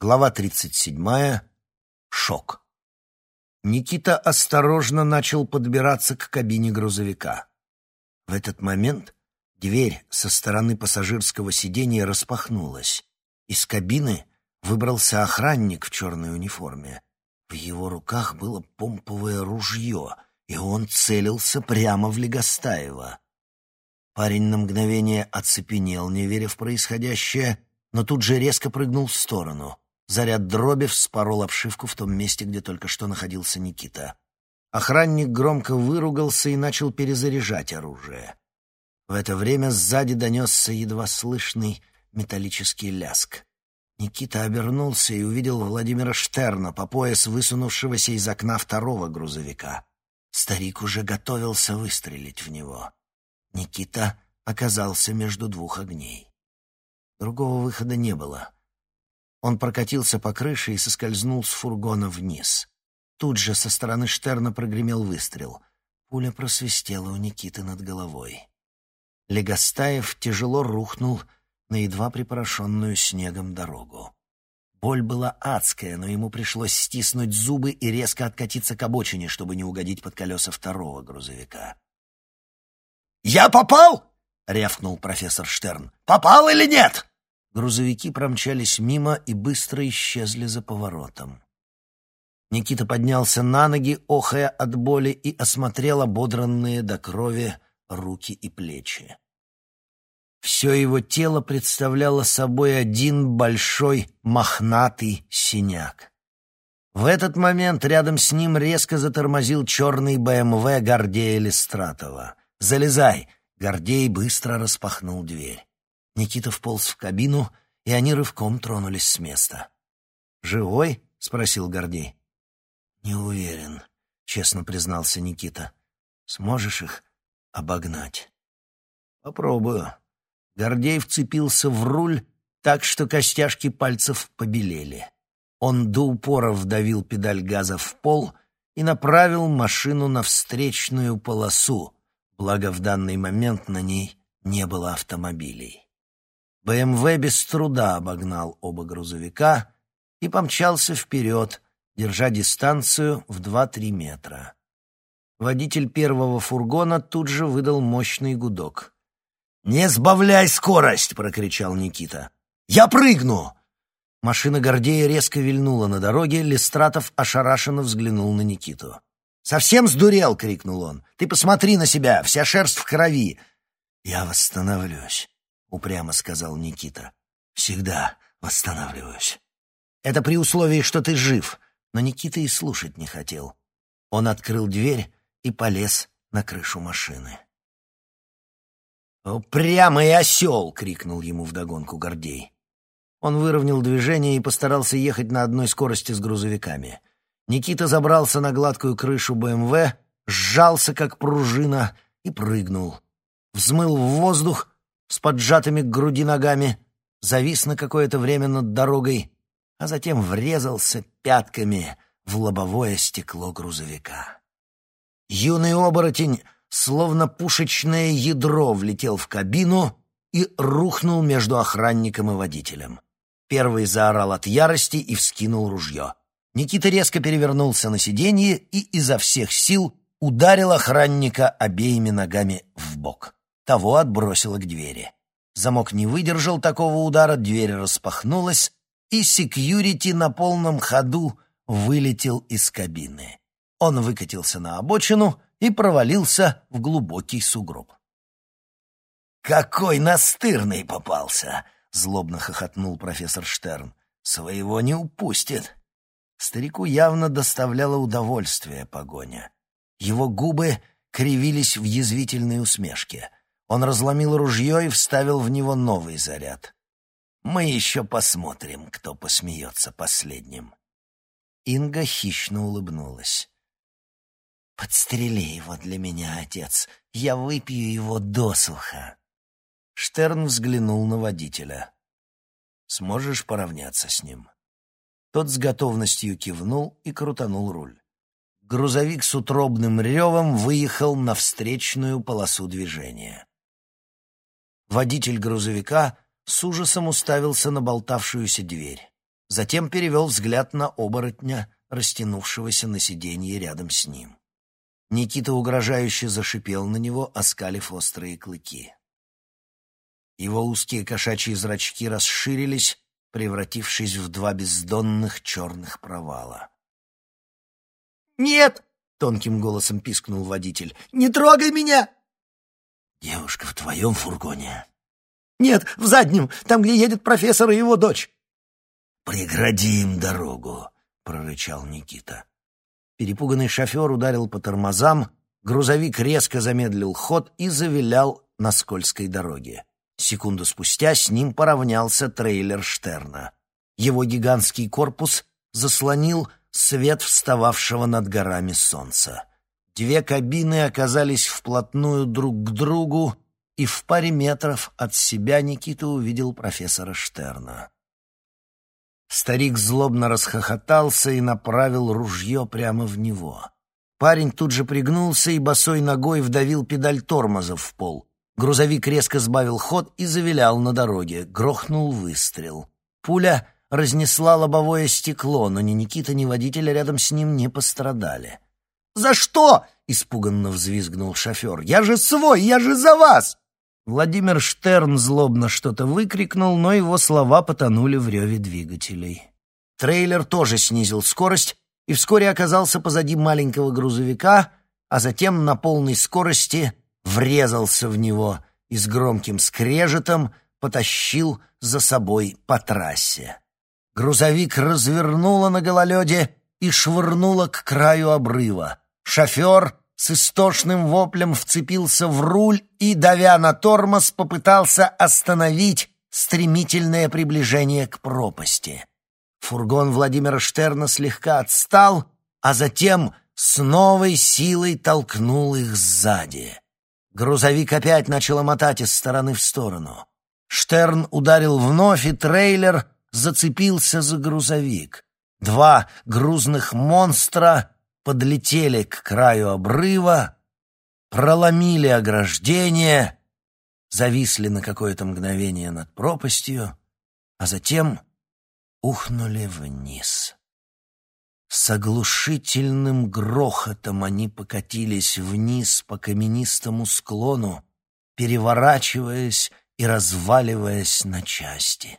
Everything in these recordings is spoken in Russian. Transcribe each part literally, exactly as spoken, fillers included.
Глава тридцать седьмая. Шок. Никита осторожно начал подбираться к кабине грузовика. В этот момент дверь со стороны пассажирского сиденья распахнулась. Из кабины выбрался охранник в черной униформе. В его руках было помповое ружье, и он целился прямо в Легостаева. Парень на мгновение оцепенел, не веря в происходящее, но тут же резко прыгнул в сторону. Заряд дроби вспорол обшивку в том месте, где только что находился Никита. Охранник громко выругался и начал перезаряжать оружие. В это время сзади донесся едва слышный металлический ляск. Никита обернулся и увидел Владимира Штерна, по пояс высунувшегося из окна второго грузовика. Старик уже готовился выстрелить в него. Никита оказался между двух огней. Другого выхода не было. Он прокатился по крыше и соскользнул с фургона вниз. Тут же со стороны Штерна прогремел выстрел. Пуля просвистела у Никиты над головой. Легостаев тяжело рухнул на едва припорошенную снегом дорогу. Боль была адская, но ему пришлось стиснуть зубы и резко откатиться к обочине, чтобы не угодить под колеса второго грузовика. «Я попал?» — рявкнул профессор Штерн. «Попал или нет?» Грузовики промчались мимо и быстро исчезли за поворотом. Никита поднялся на ноги, охая от боли, и осмотрел ободранные до крови руки и плечи. Все его тело представляло собой один большой мохнатый синяк. В этот момент рядом с ним резко затормозил черный бэ эм вэ Гордея Листратова. «Залезай!» Гордей быстро распахнул дверь. Никита вполз в кабину, и они рывком тронулись с места. «Живой?» — спросил Гордей. «Не уверен», — честно признался Никита. «Сможешь их обогнать?» «Попробую». Гордей вцепился в руль так, что костяшки пальцев побелели. Он до упора вдавил педаль газа в пол и направил машину на встречную полосу, благо в данный момент на ней не было автомобилей. бэ эм вэ без труда обогнал оба грузовика и помчался вперед, держа дистанцию в два-три метра. Водитель первого фургона тут же выдал мощный гудок. «Не сбавляй скорость!» — прокричал Никита. «Я прыгну!» Машина Гордея резко вильнула на дороге, Листратов ошарашенно взглянул на Никиту. «Совсем сдурел!» — крикнул он. «Ты посмотри на себя! Вся шерсть в крови!» «Я восстановлюсь!» — упрямо сказал Никита. «Всегда восстанавливаюсь». «Это при условии, что ты жив!» Но Никита и слушать не хотел. Он открыл дверь и полез на крышу машины. «Упрямый осел!» — крикнул ему вдогонку Гордей. Он выровнял движение и постарался ехать на одной скорости с грузовиками. Никита забрался на гладкую крышу бэ эм вэ, сжался, как пружина, и прыгнул. Взмыл в воздух с поджатыми к груди ногами, завис на какое-то время над дорогой, а затем врезался пятками в лобовое стекло грузовика. Юный оборотень, словно пушечное ядро, влетел в кабину и рухнул между охранником и водителем. Первый заорал от ярости и вскинул ружье. Никита резко перевернулся на сиденье и изо всех сил ударил охранника обеими ногами в бок. Того отбросило к двери. Замок не выдержал такого удара, дверь распахнулась, и секьюрити на полном ходу вылетел из кабины. Он выкатился на обочину и провалился в глубокий сугроб. «Какой настырный попался!» — злобно хохотнул профессор Штерн. «Своего не упустит». Старику явно доставляло удовольствие погоня. Его губы кривились в язвительной усмешке. Он разломил ружье и вставил в него новый заряд. «Мы еще посмотрим, кто посмеется последним». Инга хищно улыбнулась. «Подстрели его для меня, отец. Я выпью его досуха». Штерн взглянул на водителя. «Сможешь поравняться с ним?» Тот с готовностью кивнул и крутанул руль. Грузовик с утробным ревом выехал на встречную полосу движения. Водитель грузовика с ужасом уставился на болтавшуюся дверь. затем перевел взгляд на оборотня, растянувшегося на сиденье рядом с ним. Никита угрожающе зашипел на него, оскалив острые клыки. Его узкие кошачьи зрачки расширились, превратившись в два бездонных черных провала. «Нет!» — тонким голосом пискнул водитель. «Не трогай меня!» «Девушка в твоем фургоне?» «Нет, в заднем, там, где едет профессор и его дочь». «Прегради им дорогу!» — прорычал Никита. Перепуганный шофер ударил по тормозам, грузовик резко замедлил ход и завилял на скользкой дороге. Секунду спустя с ним поравнялся трейлер Штерна. Его гигантский корпус заслонил свет встававшего над горами солнца. Две кабины оказались вплотную друг к другу, и в паре метров от себя Никита увидел профессора Штерна. Старик злобно расхохотался и направил ружье прямо в него. Парень тут же пригнулся и босой ногой вдавил педаль тормоза в пол. Грузовик резко сбавил ход и завилял на дороге. Грохнул выстрел. Пуля разнесла лобовое стекло, но ни Никита, ни водитель рядом с ним не пострадали. «За что?» — испуганно взвизгнул шофер. «Я же свой, я же за вас!» Владимир Штерн злобно что-то выкрикнул, но его слова потонули в реве двигателей. Трейлер тоже снизил скорость и вскоре оказался позади маленького грузовика, а затем на полной скорости врезался в него и с громким скрежетом потащил за собой по трассе. Грузовик развернуло на гололеде и швырнуло к краю обрыва. Шофер с истошным воплем вцепился в руль и, давя на тормоз, попытался остановить стремительное приближение к пропасти. Фургон Владимира Штерна слегка отстал, а затем с новой силой толкнул их сзади. Грузовик опять начал мотать из стороны в сторону. Штерн ударил вновь, и трейлер зацепился за грузовик. Два грузных монстра подлетели к краю обрыва, проломили ограждение, зависли на какое-то мгновение над пропастью, а затем ухнули вниз. С оглушительным грохотом они покатились вниз по каменистому склону, переворачиваясь и разваливаясь на части.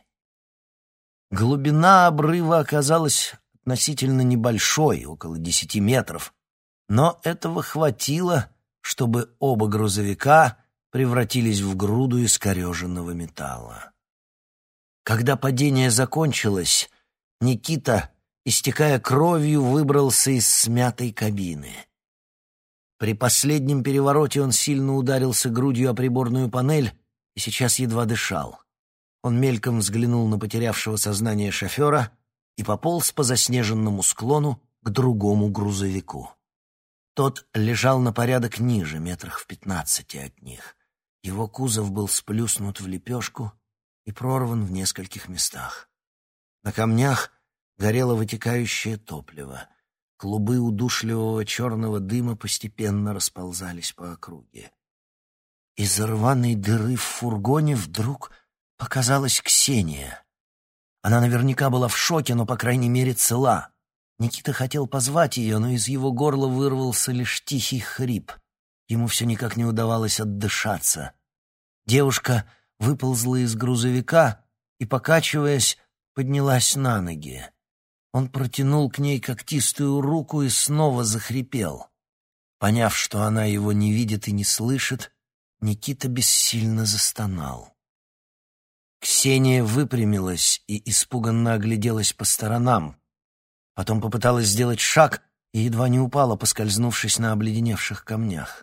Глубина обрыва оказалась относительно небольшой, около десяти метров, но этого хватило, чтобы оба грузовика превратились в груду искореженного металла. Когда падение закончилось, Никита, истекая кровью, выбрался из смятой кабины. При последнем перевороте он сильно ударился грудью о приборную панель и сейчас едва дышал. Он мельком взглянул на потерявшего сознание шофера и пополз по заснеженному склону к другому грузовику. Тот лежал на порядок ниже, метрах в пятнадцати от них. Его кузов был сплюснут в лепешку и прорван в нескольких местах. На камнях горело вытекающее топливо. Клубы удушливого черного дыма постепенно расползались по округе. Из рваной дыры в фургоне вдруг показалась Ксения. Она наверняка была в шоке, но, по крайней мере, цела. Никита хотел позвать ее, но из его горла вырвался лишь тихий хрип. Ему все никак не удавалось отдышаться. Девушка выползла из грузовика и, покачиваясь, поднялась на ноги. Он протянул к ней когтистую руку и снова захрипел. Поняв, что она его не видит и не слышит, Никита бессильно застонал. Ксения выпрямилась и испуганно огляделась по сторонам. Потом попыталась сделать шаг и едва не упала, поскользнувшись на обледеневших камнях.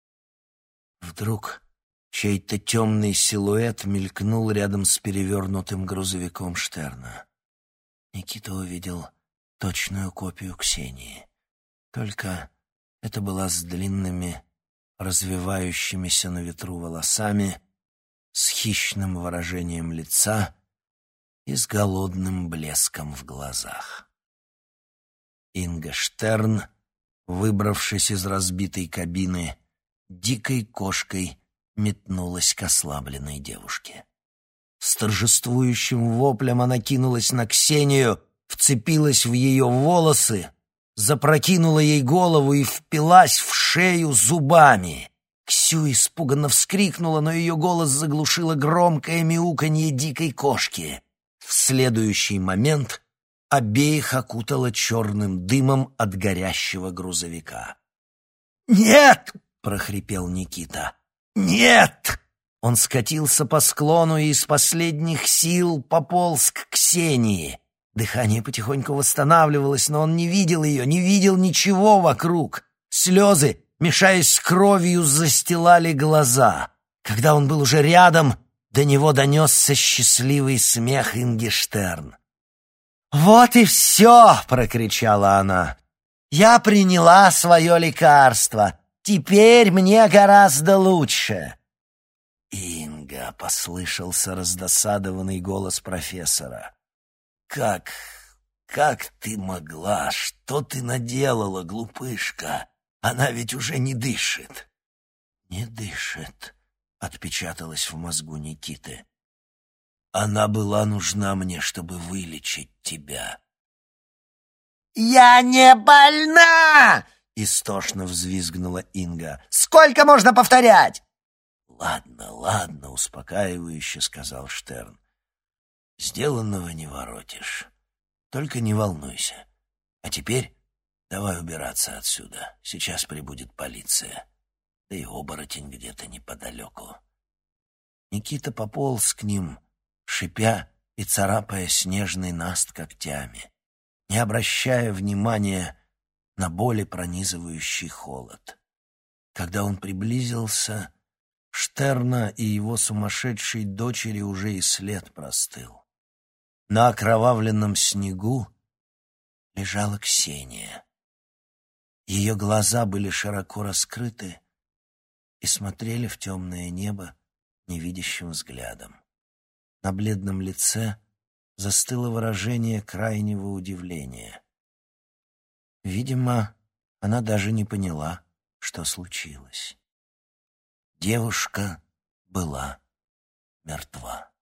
Вдруг чей-то темный силуэт мелькнул рядом с перевернутым грузовиком Штерна. Никита увидел точную копию Ксении. Только это была с длинными, развивающимися на ветру волосами, с хищным выражением лица и с голодным блеском в глазах. Инга Штерн, выбравшись из разбитой кабины, дикой кошкой метнулась к ослабленной девушке. С торжествующим воплем она кинулась на Ксению, вцепилась в ее волосы, запрокинула ей голову и впилась в шею зубами. Ксю испуганно вскрикнула, но ее голос заглушило громкое мяуканье дикой кошки. В следующий момент обеих окутало черным дымом от горящего грузовика. «Нет!» — прохрипел Никита. «Нет!» Он скатился по склону и из последних сил пополз к Ксении. Дыхание потихоньку восстанавливалось, но он не видел ее, не видел ничего вокруг. Слезы, мешаясь с кровью, застилали глаза. Когда он был уже рядом, до него донесся счастливый смех Инги Штерн. «Вот и все!» — прокричала она. «Я приняла свое лекарство. Теперь мне гораздо лучше». «Инга!» — послышался раздосадованный голос профессора. «Как... как ты могла? Что ты наделала, глупышка? Она ведь уже не дышит». «Не дышит», — отпечаталось в мозгу Никиты. «Она была нужна мне, чтобы вылечить тебя». «Я не больна!» — истошно взвизгнула Инга. «Сколько можно повторять?» «Ладно, ладно», — успокаивающе сказал Штерн. «Сделанного не воротишь. Только не волнуйся. А теперь давай убираться отсюда. Сейчас прибудет полиция. Да и оборотень где-то неподалеку». Никита пополз к ним, шипя и царапая снежный наст когтями, не обращая внимания на боли пронизывающий холод. Когда он приблизился, Штерна и его сумасшедшей дочери уже и след простыл. На окровавленном снегу лежала Ксения. Ее глаза были широко раскрыты и смотрели в темное небо невидящим взглядом. На бледном лице застыло выражение крайнего удивления. Видимо, она даже не поняла, что случилось. Девушка была мертва.